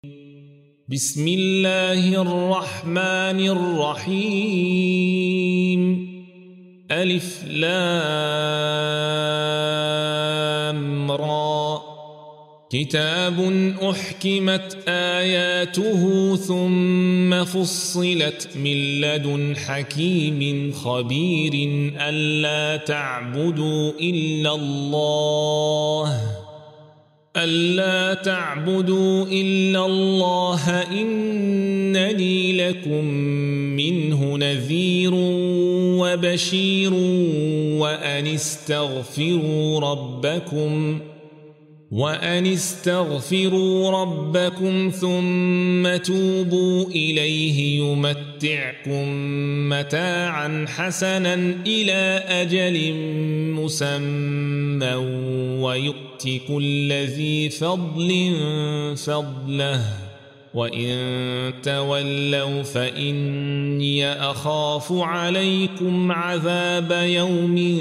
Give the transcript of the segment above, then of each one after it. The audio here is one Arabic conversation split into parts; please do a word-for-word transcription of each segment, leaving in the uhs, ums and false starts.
بسم الله الرحمن الرحيم ألف لام را كتاب أحكمت آياته ثم فصلت من لدن حكيم خبير ألا تعبدوا إلا الله ألا تعبدوا إلا الله إنني لكم منه نذير وبشير وأن استغفروا ربكم وأن استغفروا ربكم ثم توبوا إليه يمتعكم متاعا حسنا إلى أجل مسمى ويؤت كل ذي فضل فضله وإن تولوا فإني أخاف عليكم عذاب يوم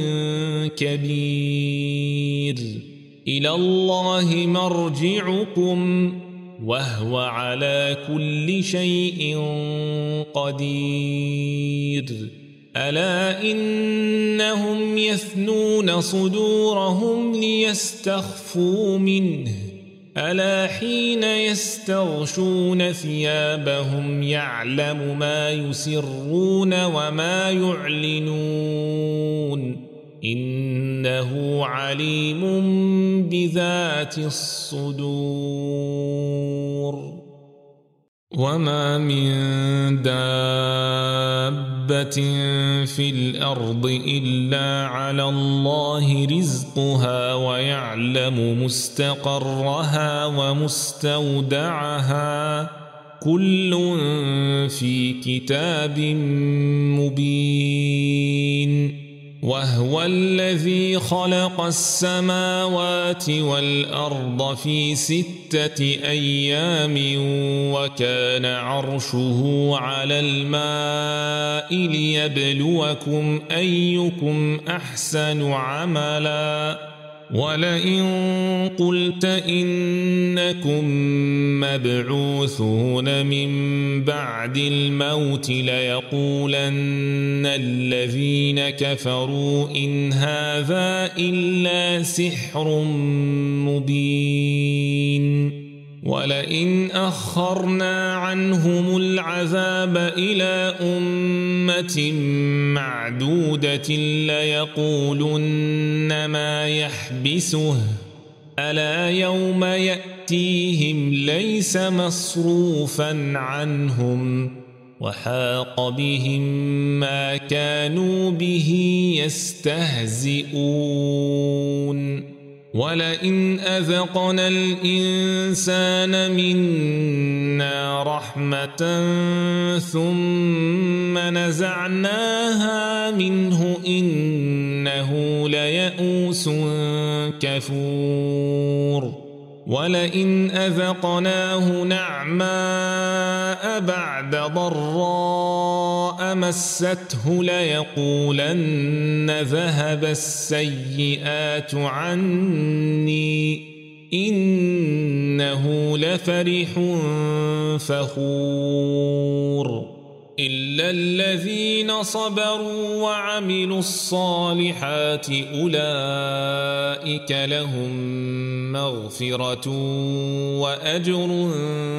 كبير إلى الله مرجعكم وهو على كل شيء قدير ألا إنهم يثنون صدورهم ليستخفوا منه ألا حين يستغشون ثيابهم يعلم ما يسرون وما يعلنون إنه عليم بذات الصدور وما من دابة في الأرض إلا على الله رزقها ويعلم مستقرها ومستودعها كل في كتاب مبين وهو الذي خلق السماوات والأرض في ستة أيام وكان عرشه على الماء ليبلوكم أيكم أحسن عملا ولئن قلت إنكم مبعوثون من بعد الموت ليقولن الذين كفروا إن هذا إلا سحر مبين ولئن أخرنا عنهم العذاب إلى أمة معدودة ليقولن ما يحبسه ألا يوم يأتيهم ليس مصروفا عنهم وحاق بهم ما كانوا به يستهزئون ولئن أذقنا الإنسان منا رحمة ثم نزعناها منه إنه ليئوس كفور ولئن أذقناه نعماء بعد ضراء مسته ليقولن ذهب السيئات عني إنه لفرح فخور إلا الذين صبروا وعملوا الصالحات أولئك لهم مغفرة وأجر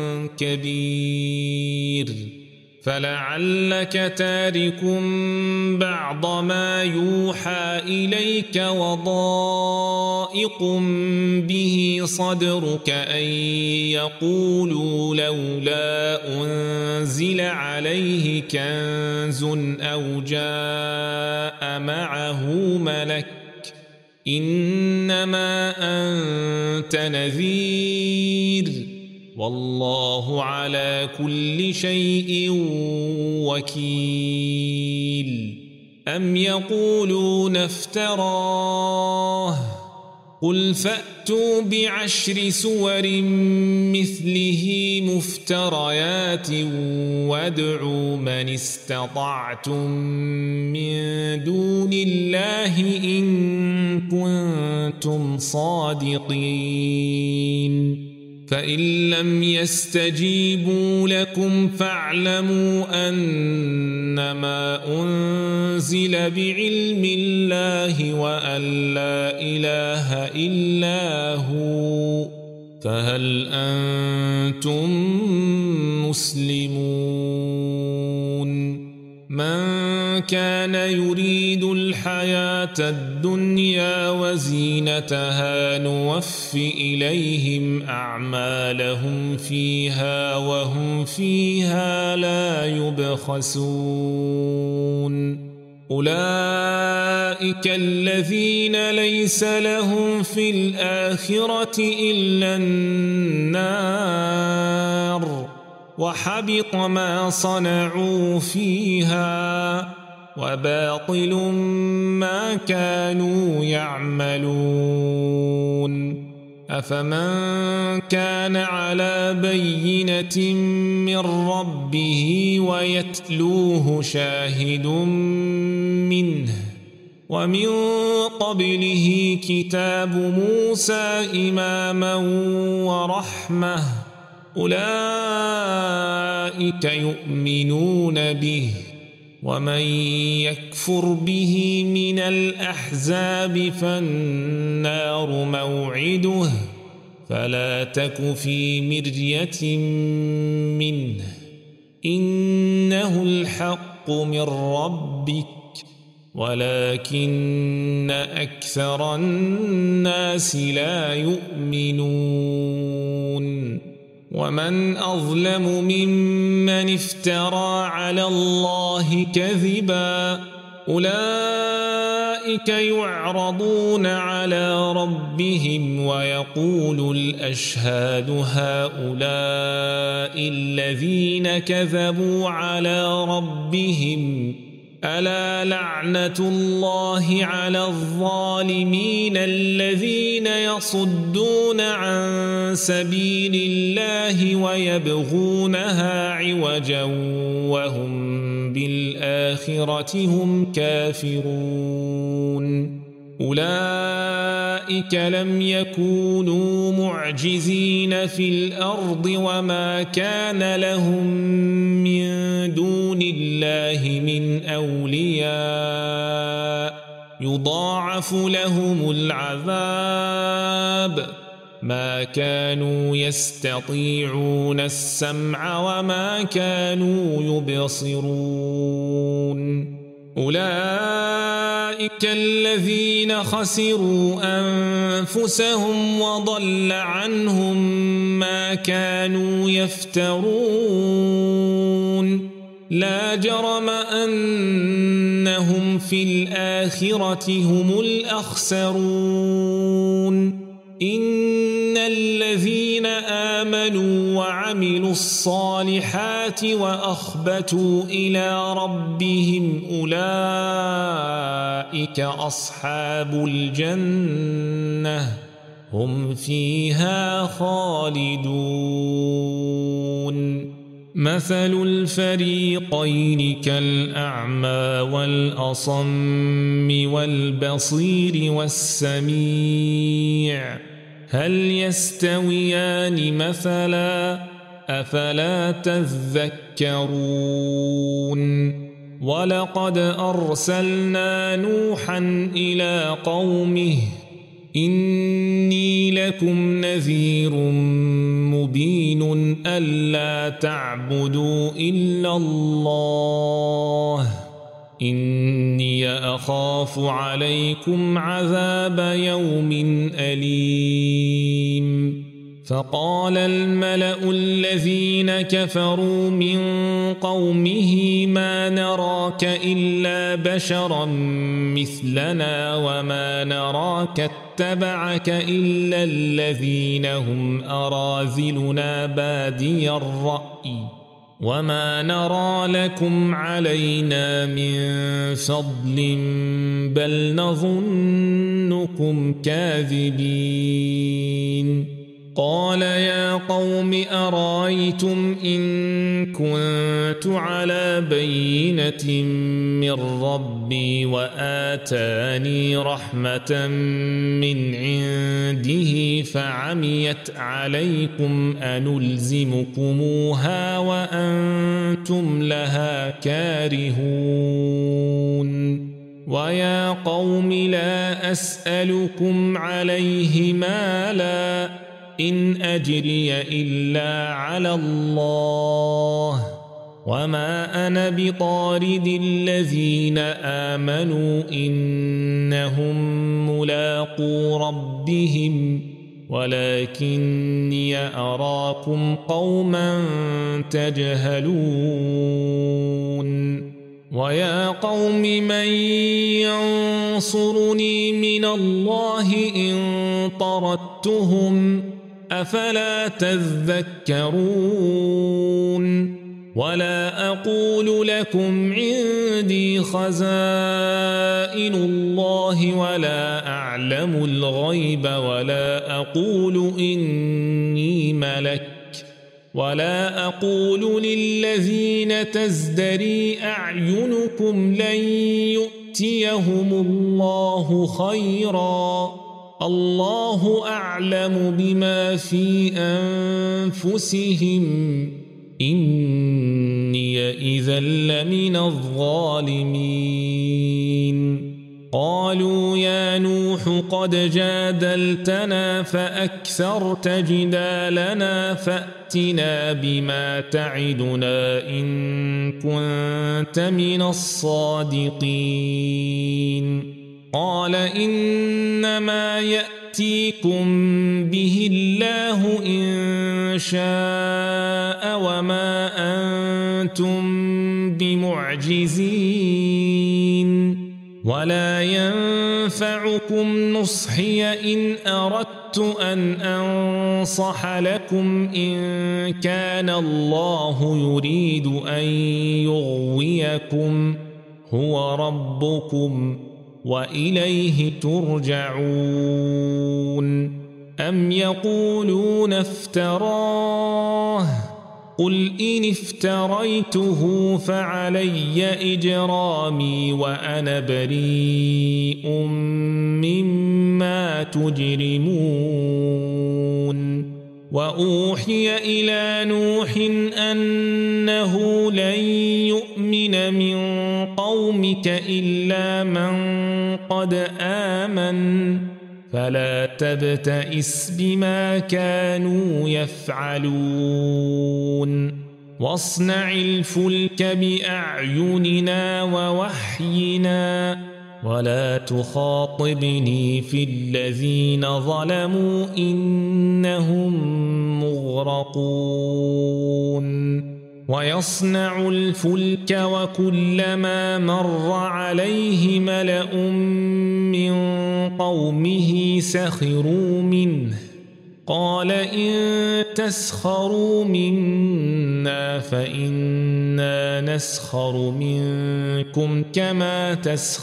كبير فلعلك تارك بعض ما يوحى إليك وضائق به صدرك أن يقولوا لولا أنزل عليه كنز أو جاء معه ملك إنما أنت نذير والله على كل شيء وكيل أم يقولون افتراه قل فأتوا بعشر سور مثله مفتريات وادعوا من استطعتم من دون الله إن كنتم صادقين فإن لم يستجيبوا لكم فاعلموا أنما أنزل بعلم الله وأن لا إله إلا هو فهل أنتم مسلمون من كان يريد الحياة الدنيا وزينتها نوف إليهم أعمالهم فيها وهم فيها لا يبخسون أولئك الذين ليس لهم في الآخرة إلا النار وحبط ما صنعوا فيها وباطل ما كانوا يعملون أفمن كان على بينة من ربه ويتلوه شاهد منه ومن قبله كتاب موسى إماما ورحمة أولئك يؤمنون به ومن يكفر به من الأحزاب فالنار موعده فلا تك في مرية منه إنه الحق من ربك ولكن أكثر الناس لا يؤمنون ومن أظلم ممن افترى على الله كذبا أولئك يعرضون على ربهم ويقول الأشهاد هؤلاء الذين كذبوا على ربهم ألا لعنة الله على الظالمين الذين يصدون عن سبيل الله ويبغونها عوجا وهم بالآخرة هم كافرون أولئك لم يكونوا معجزين في الأرض وما كان لهم من دون الله من أولياء يضاعف لهم العذاب ما كانوا يستطيعون السمع وما كانوا يبصرون أولئك الذين خسروا أنفسهم وضل عنهم ما كانوا يفترون لا جرم أنهم في الآخرة هم الأخسرون إن الذين آمنوا وعملوا الصالحات وأخبتوا إلى ربهم أولئك أصحاب الجنة هم فيها خالدون مثل الفريقين كالأعمى والأصم والبصير والسميع هل يستويان مثلا أفلا تذكرون ولقد أرسلنا نوحا إلى قومه إني لكم نذير مبين ألا تعبدوا إلا الله إني أخاف عليكم عذاب يوم أليم فقال الملأ الذين كفروا من قومه ما نراك إلا بشرا مثلنا وما نراك اتبعك إلا الذين هم أراذلنا بادي الرأي وما نرى لكم علينا من فضل بل نظنكم كاذبين قال يا قوم أرأيتم إن كنت على بينة من ربي وآتاني رحمة من عنده فعميت عليكم أنلزمكموها وأنتم لها كارهون ويا قوم لا أسألكم عليه مالا إن أجري إلا على الله وما أنا بطارد الذين آمنوا إنهم ملاقو ربهم ولكني أراكم قوما تجهلون ويا قوم من ينصرني من الله إن طردتهم أفلا تذكرون ولا أقول لكم عندي خزائن الله ولا أعلم الغيب ولا أقول إني ملك ولا أقول للذين تزدري أعينكم لن يؤتيهم الله خيرا الله أعلم بما في أنفسهم إني إذا لمن الظالمين قالوا يا نوح قد جادلتنا فأكثرت جدالنا فأتنا بما تعدنا إن كنت من الصادقين قال إنما يأتيكم به الله إن شاء وما أنتم بمعجزين ولا ينفعكم نصحي إن أردت أن أنصح لكم إن كان الله يريد أن يغويكم هو ربكم وإليه ترجعون أم يقولون افتراه قل إن افتريته فعلي إجرامي وأنا بريء مما تجرمون وأوحي إلى نوح أنه لن يؤمن من قومك إلا من قد آمن فلا تبتئس بما كانوا يفعلون واصنع الفلك بأعيننا ووحينا ولا تخاطبني في الذين ظلموا إنهم مغرقون ويصنع الفلك وكلما مر عليه ملأ من قومه سخروا منه قال إن تسخروا منا فإنا نسخر منكم كما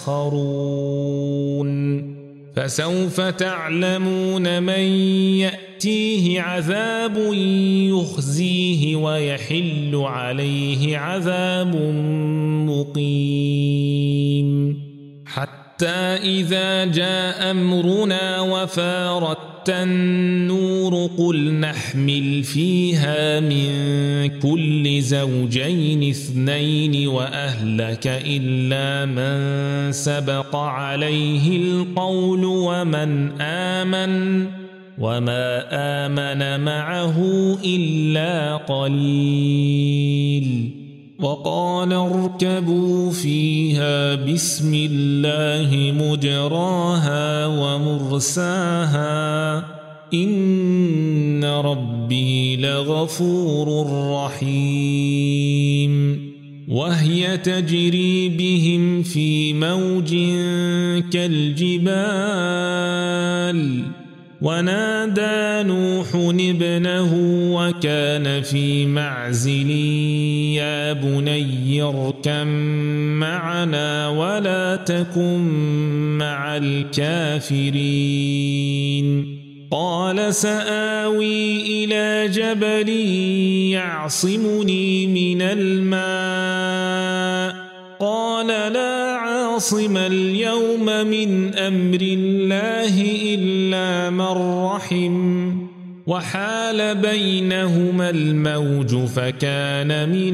تسخرون فسوف تعلمون من يأتيه عذاب يخزيه ويحل عليه عذاب مقيم حتى إذا جاء أمرنا وفارت النور قل نحمل فيها من كل زوجين اثنين وأهلك إلا من سبق عليه القول ومن آمن وما آمن معه إلا قليل وقال اركبوا فيها بسم الله مجراها ومرساها إن ربي لغفور رحيم وهي تجري بهم في موج كالجبال ونادى نوح ابنه وكان في معزل يا بني اركب معنا ولا تكن مع الكافرين قال سآوي إلى جبل يعصمني من الماء قال لا عاصم اليوم من أمر الله إلا من رحم وحال بينهما الموج فكان من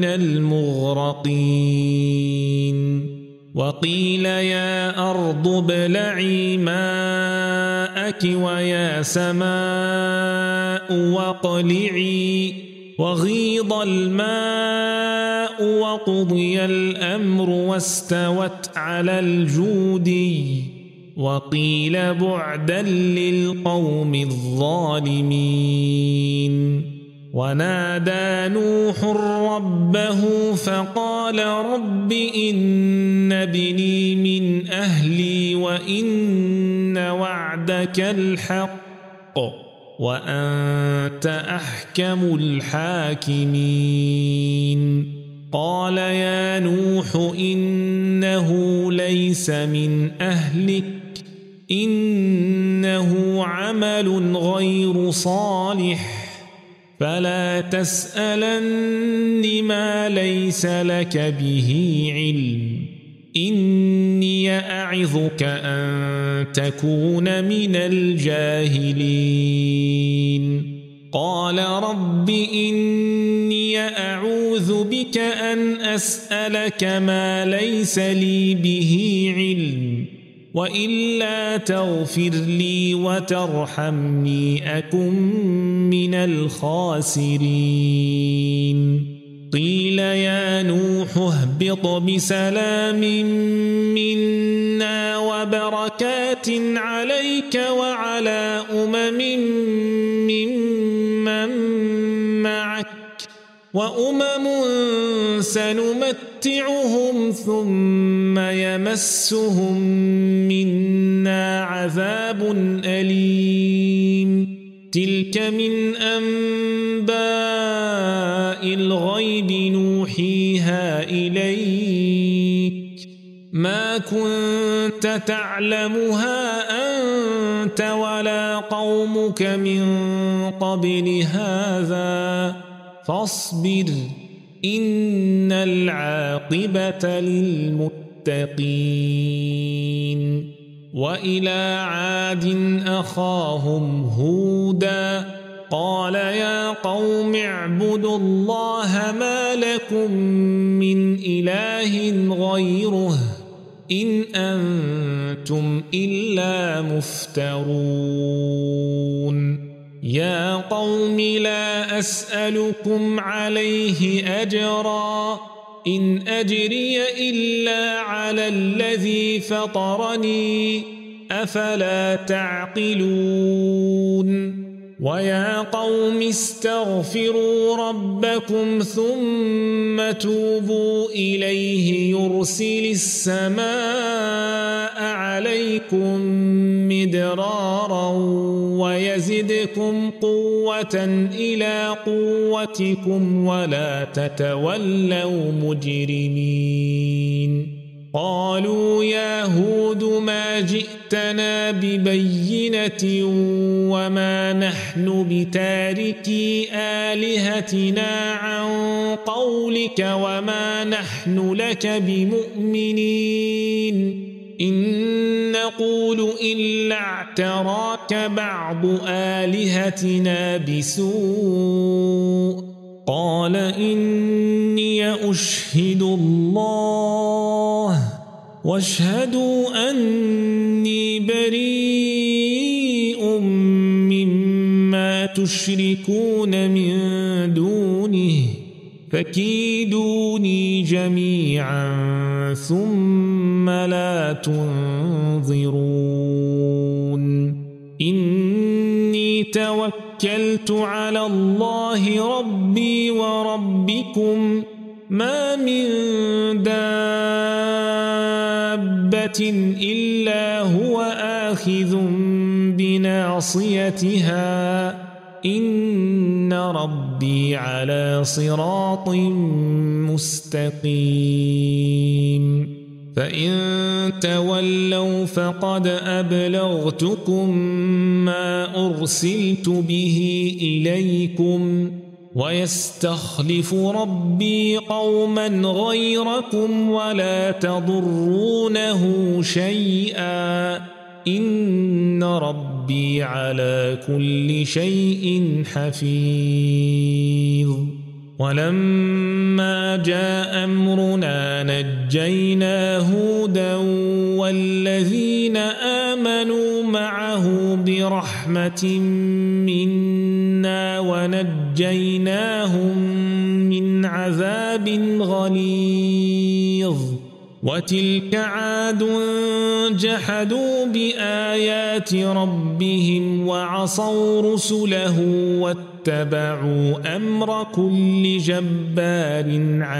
المغرقين وقيل يا أرض ابلعي ماءك ويا سماء واقلعي وغيض الماء وقضي الأمر واستوت على الجودي وقيل بعدا للقوم الظالمين ونادى نوح ربه فقال رب إن ابني من أهلي وإن وعدك الحق وأنت أحكم الحاكمين قال يا نوح إنه ليس من أهلك إنه عمل غير صالح فلا تسألن ما ليس لك به علم إني أعظك أن تكون من الجاهلين قال رب إني أعوذ بك أن أسألك ما ليس لي به علم وإلا تغفر لي وترحمني أكن من الخاسرين قيل يا نوح اهبط بسلام منا وبركات عليك وعلى أمم ممن معك وأمم سنمتعهم ثم يمسهم منا عذاب أليم تلك من أنباء الغيب نوحيها إليك ما كنت تعلمها أنت ولا قومك من قبل هذا فاصبر إن العاقبة للمتقين وإلى عاد أخاهم هودا قال يا قوم اعبدوا الله ما لكم من إله غيره إن أنتم إلا مفترون يا قوم لا أسألكم عليه أجرا إن أجري إلا على الذي فطرني أفلا تعقلون ويا قوم استغفروا ربكم ثم توبوا إليه يرسل السماء عليكم مدرارا ويزدكم قوة إلى قوتكم ولا تتولوا مجرمين قالوا يا هود ما جئتنا ببينة وما نحن بتاركي آلهتنا عن قولك وما نحن لك بمؤمنين إن نقول إلا اعتراك بعض آلهتنا بسوء قال إني أشهد الله واشهدوا أني بريء مما تشركون من دونه فكيدوني جميعا ثم لا تنظرون إني توكلت على الله ربي وربكم ما من دابة إلا هو آخذ بناصيتها إن ربي على صراط مستقيم فإن تولوا فقد أبلغتكم ما أرسلت به إليكم ويستخلف ربي قوما غيركم ولا تضرونه شيئا إن ربي على كل شيء حفيظ. ولما جاء أمرنا نجينا هودا والذين آمنوا معه برحمة منا ونجيناهم من عذاب غليظ. وتلك عاد جحدوا بآيات ربهم وعصوا رسله واتبعوا أمر كل جبار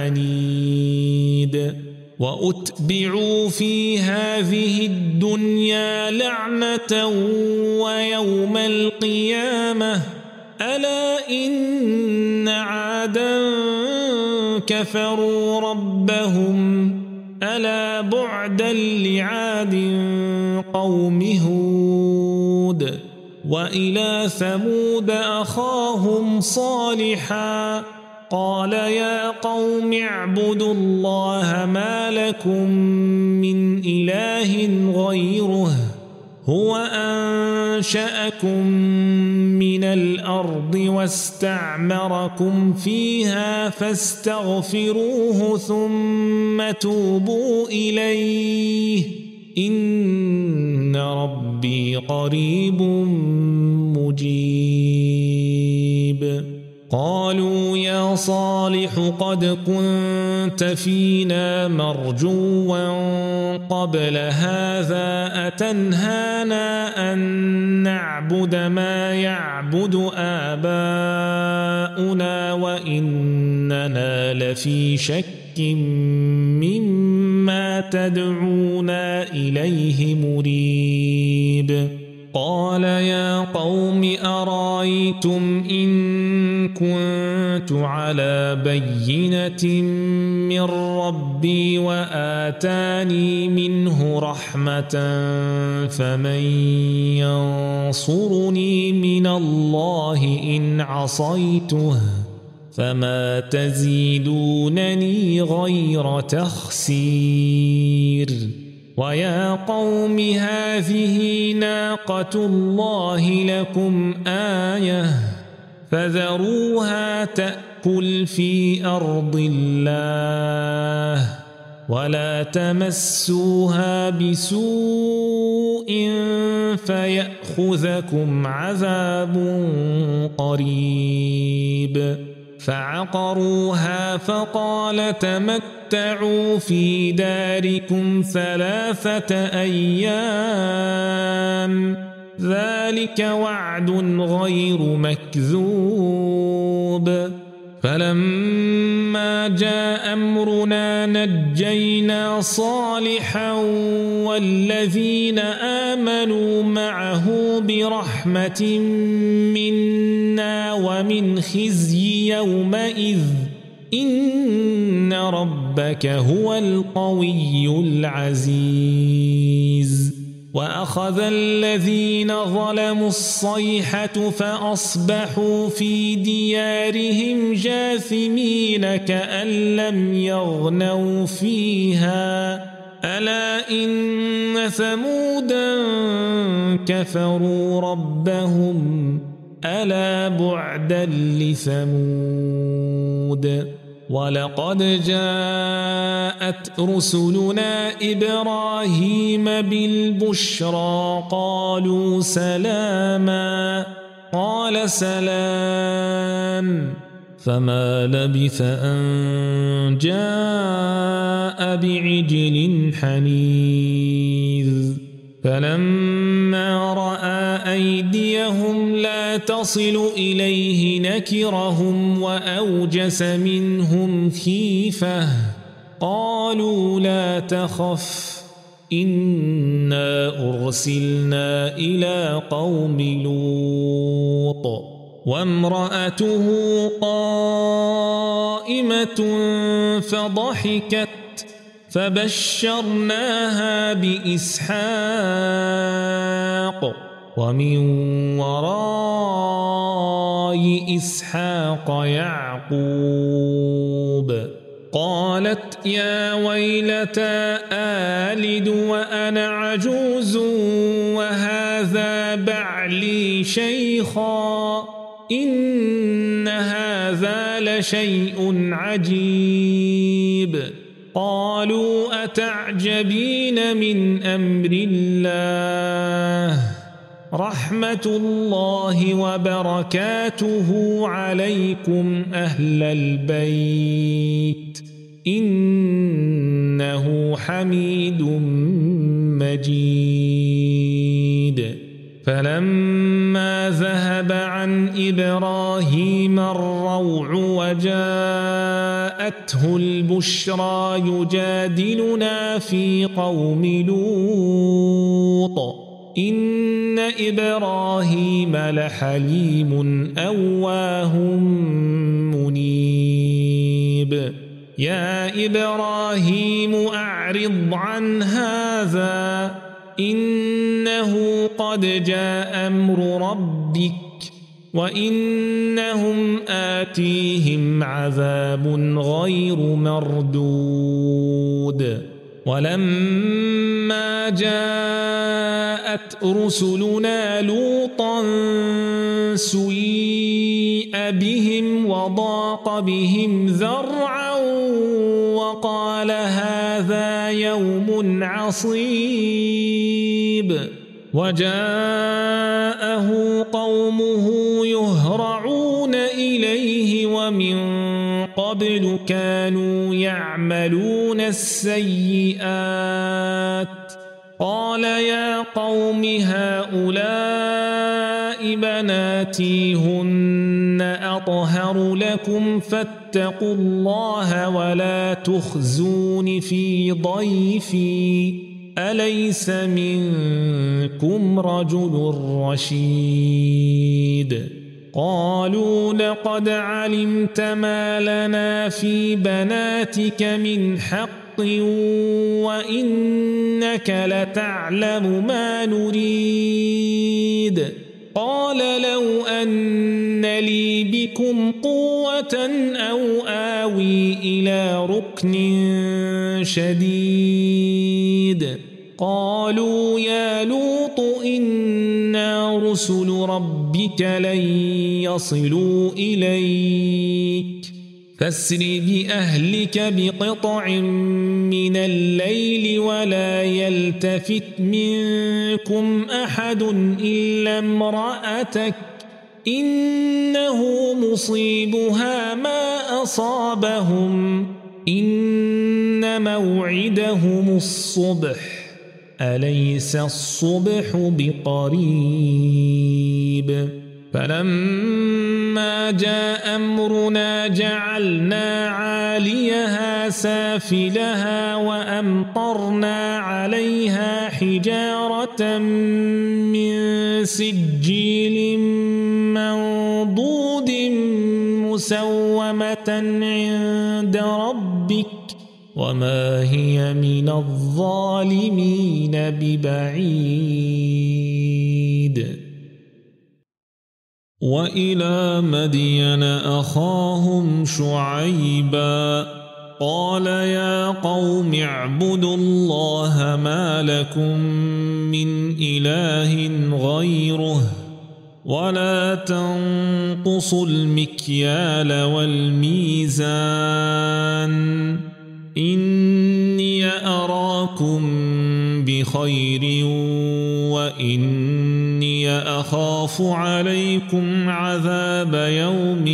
عنيد. وأتبعوا في هذه الدنيا لعنة ويوم القيامة ألا إن عادا كفروا ربهم ألا بعدا لعاد قوم هود. وإلى ثمود أخاهم صالحا قال يا قوم اعبدوا الله ما لكم من إله غيره هو أنشأكم من الأرض واستعمركم فيها فاستغفروه ثم توبوا إليه إن ربي قريب مجيب. قالوا يا صالح قد كنت فينا مرجوا قبل هذا أتنهانا أن نعبد ما يعبد آباؤنا وإننا لفي شك مما تدعونا إليه مريب. قال يا قوم أرأيتم إن كنت على بينة من ربي وآتاني منه رحمة فمن ينصرني من الله إن عصيته فما تزيدونني غير تخسير. ويا قوم هذه ناقة الله لكم آية فذروها تأكل في أرض الله ولا تمسوها بسوء فيأخذكم عذاب قريب. فعقروها فقال تمتعوا في داركم ثلاثة أيام ذلك وعد غير مكذوب. فلما جاء أمرنا نجينا صالحا والذين آمنوا معه برحمة منا ومن خزي يومئذ إن ربك هو القوي العزيز. وأخذ الذين ظلموا الصيحة فأصبحوا في ديارهم جاثمين كأن لم يغنوا فيها ألا إن ثمودا كفروا ربهم ألا بعدا لثمود. ولقد جاءت رسلنا إبراهيم بالبشرى قالوا سلاما قال سلام فما لبث أن جاء بعجل حنيذ. فلما رأى أيديهم لا تصل إليه نكرهم وأوجس منهم خيفة قالوا لا تخف إنا أرسلنا إلى قوم لوط وامرأته قائمة فضحكت فبشرناها بإسحاق ومن وراء إسحاق يعقوب قالت يا ويلتى آلد وأنا عجوز وهذا بعلي شيخا إن هذا لشيء عجيب قالوا أتعجبين من أمر الله رحمة الله وبركاته عليكم أهل البيت إنه حميد مجيد فلما ذهب عن إبراهيم الروع وجاءته البشرى يجادلنا في قوم لوط إن إبراهيم لحليم أواه منيب يا إبراهيم أعرض عن هذا إنه قد جاء أمر ربك وإنهم آتيهم عذاب غير مردود ولما جاءت رسلنا لوطا سيء بهم وضاق بهم ذرعا وقال هذا يوم عصيب وجاءه قومه يهرعون إليه ومن قبل كانوا يعملون السيئات قال يا قوم هؤلاء بناتي هن أطهر لكم فاتقوا الله ولا تخزون في ضيفي أليس منكم رجل رشيد قالوا لقد علمت ما لنا في بناتك من حق وإنك لتعلم ما نريد قال لو أن لي بكم قوة أو آوي إلى ركن شديد قالوا يا لوط إنا رسل ربك لن يصلوا إليك فاسر بأهلك بقطع من الليل ولا يلتفت منكم أحد إلا امرأتك إنه مصيبها ما أصابهم إن موعدهم الصبح أليس الصبح بقريب فلما جاء أمرنا جعلنا عاليها سافلها وأمطرنا عليها حجارة من سجيل منضود مسومة عند ربك وما هي من الظالمين ببعيد وإلى مدين أخاهم شعيبا قال يا قوم اعبدوا الله ما لكم من إله غيره ولا تنقصوا المكيال والميزان إني أراكم بخير وإني أخاف عليكم عذاب يوم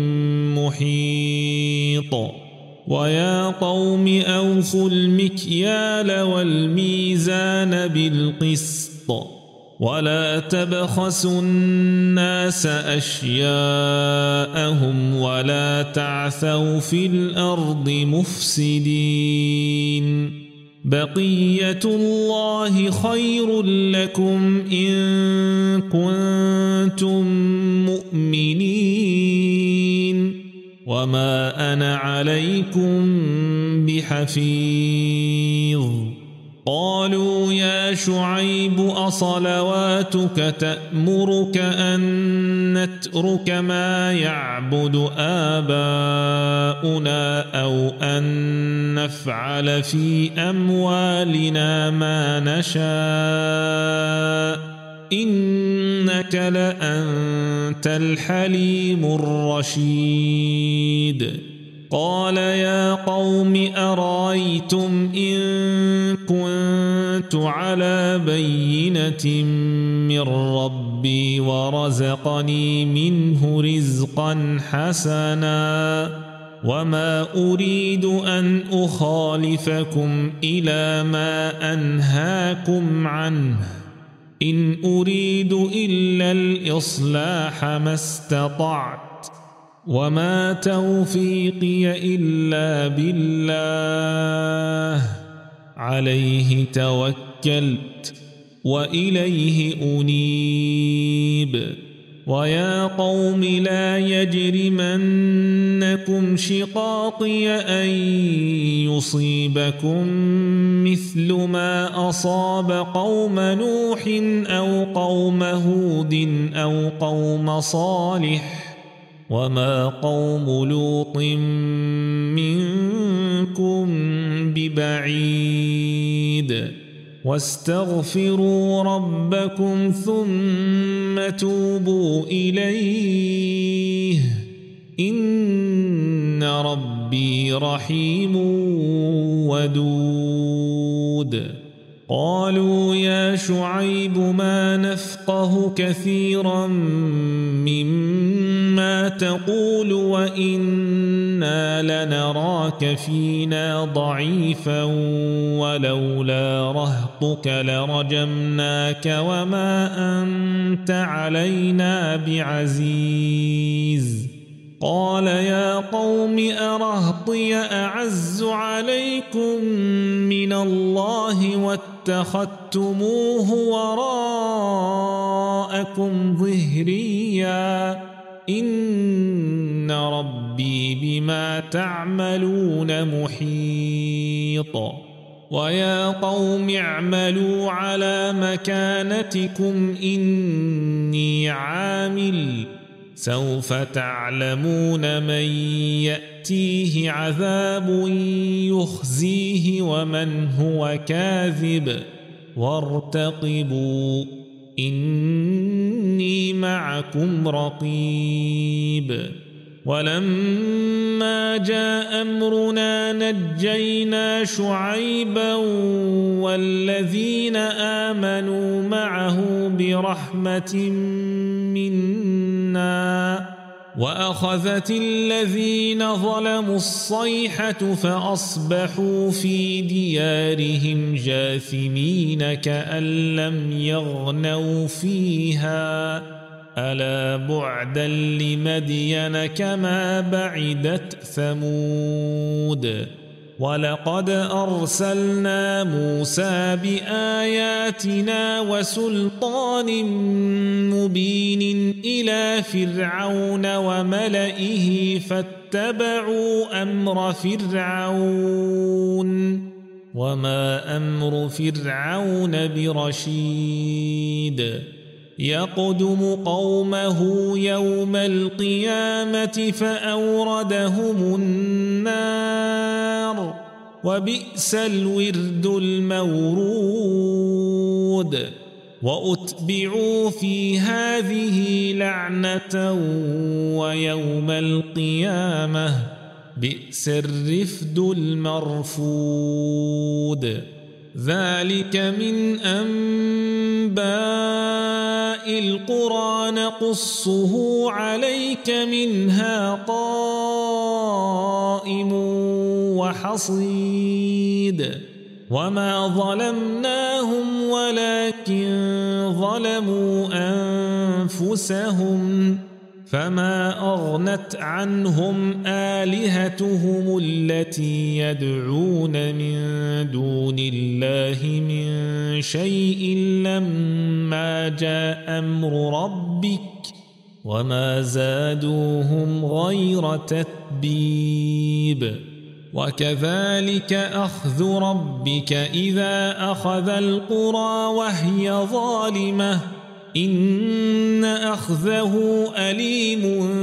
محيط ويا قوم أوفوا المكيال والميزان بالقسط ولا تبخسوا الناس أشياءهم ولا تعثوا في الأرض مفسدين بقية الله خير لكم إن كنتم مؤمنين وما أنا عليكم بحفيظ قالوا يا شعيب أصلواتك تأمرك أن نترك ما يعبد آباؤنا أو أن نفعل في أموالنا ما نشاء إنك لأنت الحليم الرشيد قال يا قوم أرأيتم إن كنت على بينة من ربي ورزقني منه رزقا حسنا وما أريد أن أخالفكم إلى ما أنهاكم عنه إن أريد إلا الإصلاح ما استطعت وما توفيقي إلا بالله عليه توكلت وإليه أنيب ويا قوم لا يجرمنكم شقاقي أن يصيبكم مثل ما أصاب قوم نوح أو قوم هود أو قوم صالح وما قوم لوط منكم ببعيد واستغفروا ربكم ثم توبوا إليه إن ربي رحيم ودود قالوا يا شعيب ما نفقه كثيرا مما تقول وإنا لنراك فينا ضعيفا ولولا رهطك لرجمناك وما أنت علينا بعزيز قال يا قوم أرهطي أعز عليكم من الله واتخذتموه وراءكم ظهريا إن ربي بما تعملون محيط ويا قوم اعملوا على مكانتكم إني عامل سوف تعلمون من يأتيه عذاب يخزيه ومن هو كاذب وارتقبوا إني معكم رقيب ولما جاء أمرنا نجينا شعيبا والذين آمنوا معه برحمة منا وأخذت الذين ظلموا الصيحة فأصبحوا في ديارهم جاثمين كأن لم يغنوا فيها ألا بعدا لمدين كما بعدت ثمود ولقد أرسلنا موسى بآياتنا وسلطان مبين إلى فرعون وملئه فاتبعوا أمر فرعون وما أمر فرعون برشيد يقدم قومه يوم القيامة فأوردهم النار وبئس الورد المورود وأتبعوا في هذه لعنة ويوم القيامة بئس الرفد المرفود ذلك من أنباء القرى نقصه عليك منها قائم وحصيد وما ظلمناهم ولكن ظلموا أنفسهم فما أغنت عنهم آلهتهم التي يدعون من دون الله من شيء لما جاء أمر ربك وما زادوهم غير تتبيب وكذلك أخذ ربك إذا أخذ القرى وهي ظالمة إن أخذه أليم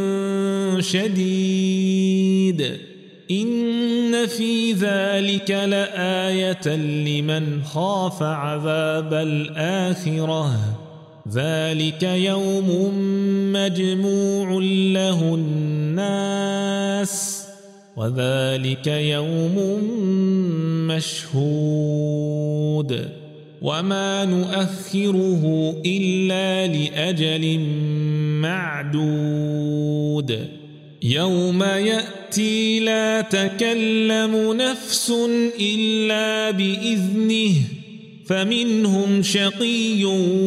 شديد إن في ذلك لآية لمن خاف عذاب الآخرة ذلك يوم مجموع له الناس وذلك يوم مشهود وما نؤخره إلا لأجل معدود يوم يأتي لا تكلم نفس إلا بإذنه فمنهم شقي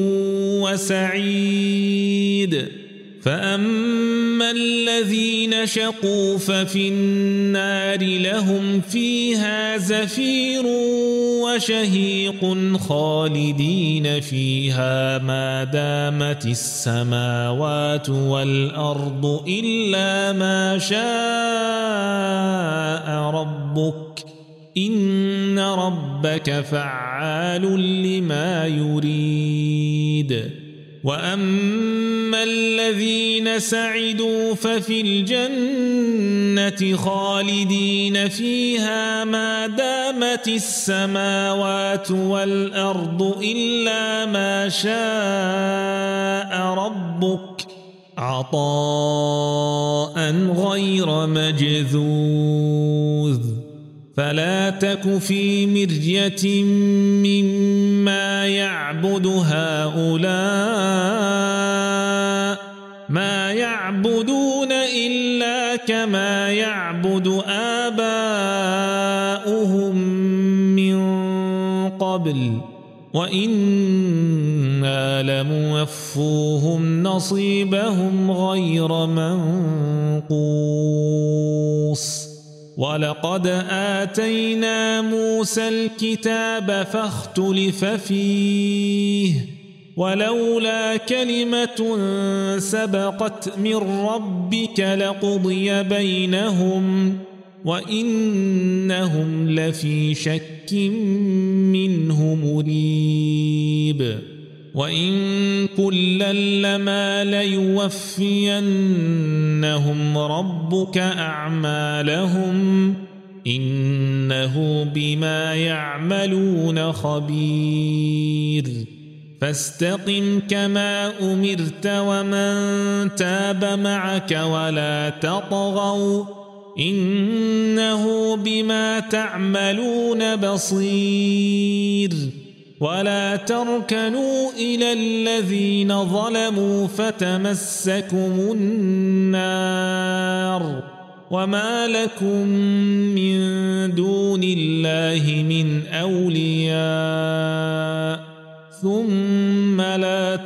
وسعيد فأما الذين شقوا ففي النار لهم فيها زفير وشهيق خالدين فيها ما دامت السماوات والأرض إلا ما شاء ربك إن ربك فعال لما يريد وأما الذين سعدوا ففي الجنة خالدين فيها ما دامت السماوات والأرض إلا ما شاء ربك عطاء غير مجذوذ فلا تك في مرية مما يعبد هؤلاء ما يعبدون إلا كما يعبد آباؤهم من قبل وإنا لموفوهم نصيبهم غير منقوص ولقد آتينا موسى الكتاب فاختلف فيه ولولا كلمة سبقت من ربك لقضي بينهم وإنهم لفي شك منه مريب وإن كلا لما ليوفينهم ربك أعمالهم إنه بما يعملون خبير فاستقم كما أمرت ومن تاب معك ولا تطغوا إنه بما تعملون بصير ولا تركنوا إلى الذين ظلموا فتمسكم النار وما لكم من دون الله من أولياء ثم لا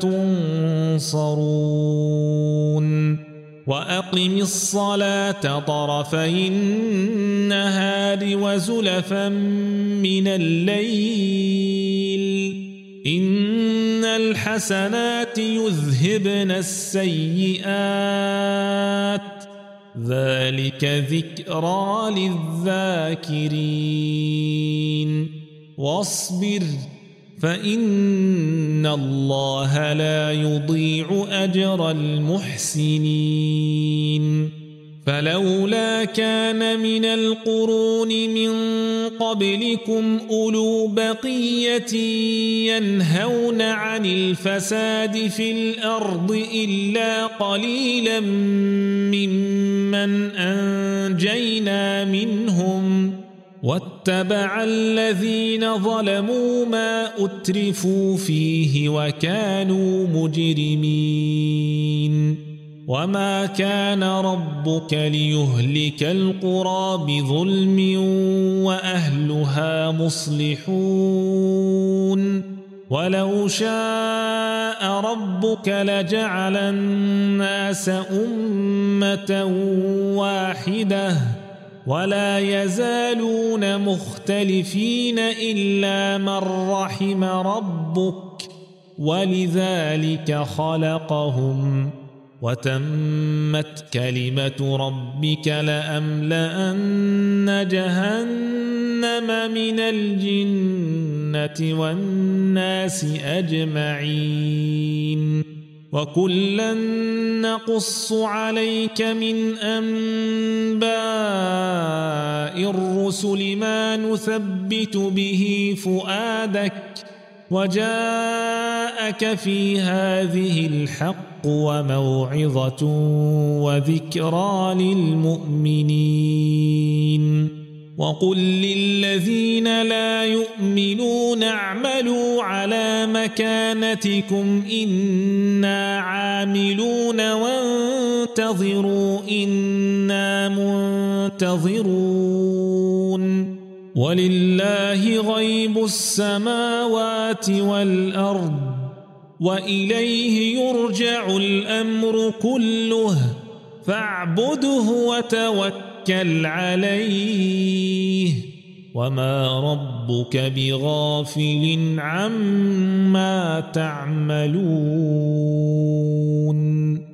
تنصرون وأقم الصلاة طرفي النهار وزلفا من الليل إن الحسنات يذهبن السيئات ذلك ذكرى للذاكرين واصبر فإن الله لا يضيع أجر المحسنين فلولا كان من القرون من قبلكم أولو بقية ينهون عن الفساد في الأرض إلا قليلا ممن أنجينا منهم واتبع الذين ظلموا ما أترفوا فيه وكانوا مجرمين وما كان ربك ليهلك القرى بظلم وأهلها مصلحون ولو شاء ربك لجعل الناس أمة واحدة ولا يزالون مختلفين إلا من رحم ربك ولذلك خلقهم وتمت كلمة ربك لأملأن جهنم من الجنة والناس أجمعين وكلا نقص عليك من أنباء الرسل ما نثبت به فؤادك وجاءك في هذه الحق وموعظة وذكرى للمؤمنين وقل للذين لا يؤمنون اعملوا على مكانتكم إنا عاملون وانتظروا إنا منتظرون ولله غيب السماوات والأرض وإليه يرجع الأمر كله فاعبده وتوكل عليه وما ربك بغافل عما تعملون.